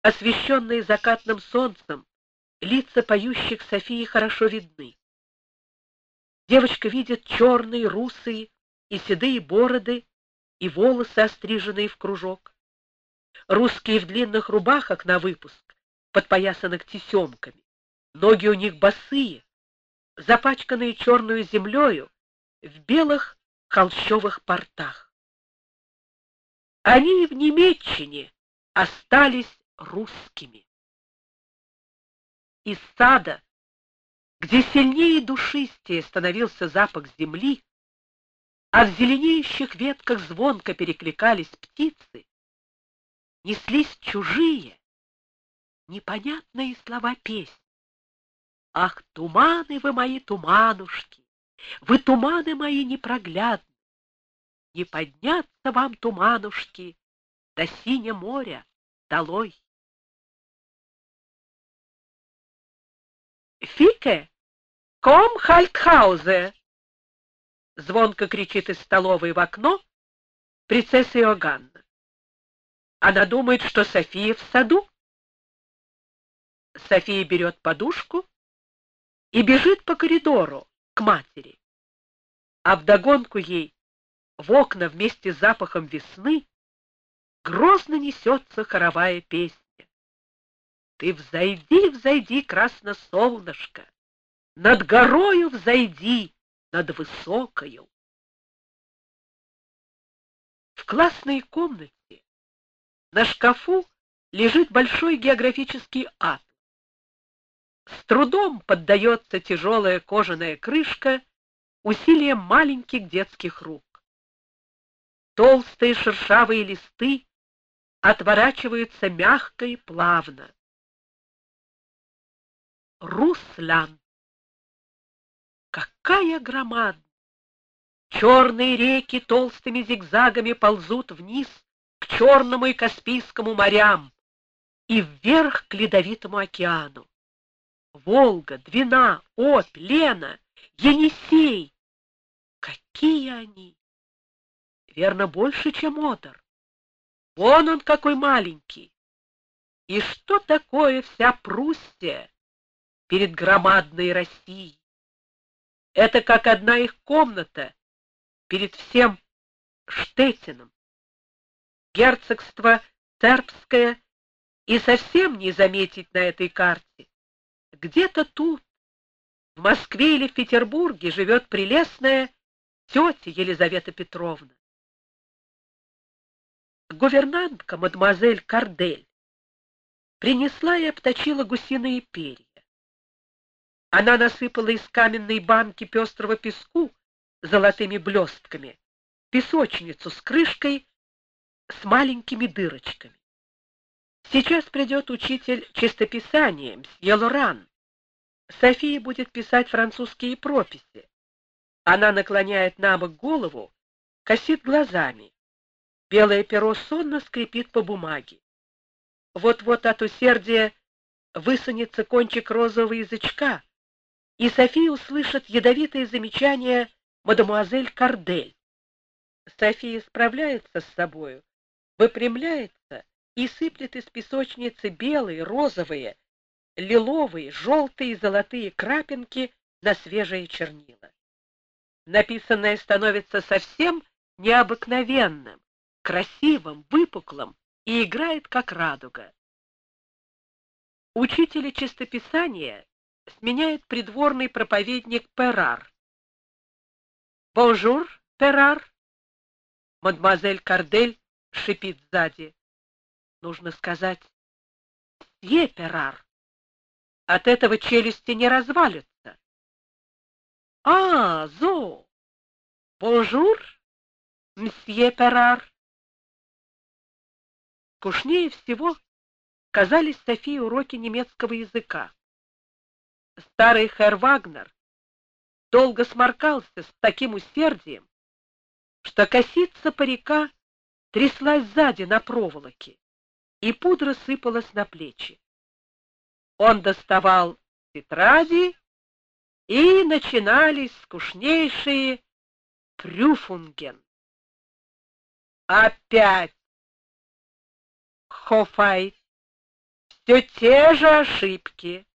Освещенные закатным солнцем, лица поющих Софии хорошо видны. Девочка видит черные, русые и седые бороды и волосы, остриженные в кружок. Русские в длинных рубахах на выпуск, подпоясанных тесемками. Ноги у них босые, запачканные черную землею, в белых холщовых портах. Они в Немеччине остались русскими. Из сада, где сильнее и душистее становился запах земли, а в зеленеющих ветках звонко перекликались птицы, неслись чужие, непонятные слова песни. Ах, туманы вы мои, туманушки, вы туманы мои непроглядные, не подняться вам, туманушки, до синего моря долой. Фике, ком хальтхаузе! Звонко кричит из столовой в окно принцесса Иоганна. Она думает, что София в саду. София берет подушку и бежит по коридору к матери. А вдогонку ей в окна вместе с запахом весны грозно несется хоровая песня. Ты взойди, взойди, красносолнышко, над горою взойди, над высокою. В классной комнате на шкафу лежит большой географический атлас. С трудом поддается тяжелая кожаная крышка усилием маленьких детских рук. Толстые шершавые листы отворачиваются мягко и плавно. Руслан! Какая громадная! Черные реки толстыми зигзагами ползут вниз к Черному и Каспийскому морям и вверх к Ледовитому океану. Волга, Двина, Обь, Лена, Енисей. Какие они! Верно, больше, чем Одер. Вон он какой маленький. И что такое вся Пруссия перед громадной Россией? Это как одна их комната перед всем Штеттином. Герцогство Терпское и совсем не заметить на этой карте. Где-то тут, в Москве или в Петербурге, живет прелестная тетя Елизавета Петровна. Гувернантка мадемуазель Кардель принесла и обточила гусиные перья. Она насыпала из каменной банки пестрого песку золотыми блестками песочницу с крышкой с маленькими дырочками. Сейчас придет учитель чистописания, мсье Лоран. София будет писать французские прописи. Она наклоняет набок голову, косит глазами. Белое перо сонно скрипит по бумаге. Вот-вот от усердия высунется кончик розового язычка, и София услышит ядовитые замечания мадемуазель Кардель. София справляется с собою, выпрямляется и сыплет из песочницы белые, розовые, лиловые, желтые и золотые крапинки на свежие чернила. Написанное становится совсем необыкновенным, красивым, выпуклым и играет как радуга. Учителя чистописания сменяет придворный проповедник Перар. «Бонжур, Перар!» Мадемуазель Кардель шипит сзади. Нужно сказать «Мсье Перар». От этого челюсти не развалятся. «А, зо! Бонжур, мсье Перар!» Скучнее всего казались Софии уроки немецкого языка. Старый херр Вагнер долго сморкался с таким усердием, что косица парика тряслась сзади на проволоке, и пудра сыпалась на плечи. Он доставал тетради, и начинались скучнейшие прюфунген. Опять Хофайт, все те же ошибки.